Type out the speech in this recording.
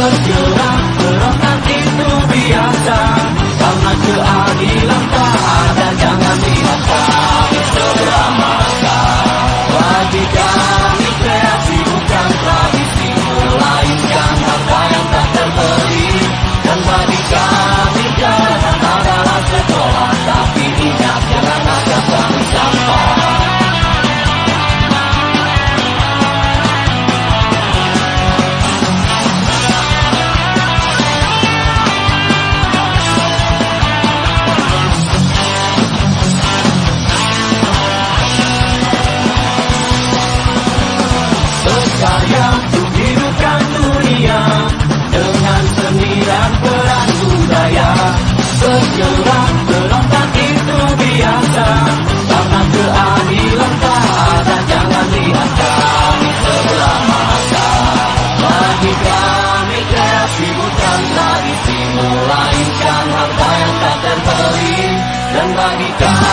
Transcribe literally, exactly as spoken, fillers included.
Bergerak, berontak itu biasa, karena keadilan tak ada, jangan lihat kami sebelah mata. Bagi kami kreasi bukan tradisi, melainkan harta yang tak terbeli. Dan bagi kami jalan adalah sekolah, tapi ingat jangan ada bangun sampah. Berkarya untuk hidupkan dunia dengan seni dan peran budaya. Bergerak, berontak itu biasa, karena keadilan tak ada, jangan lihat kami sebelah mata. Bagi kami kreasi bukan tradisi, melainkan harta yang tak terbeli. Dan bagi kami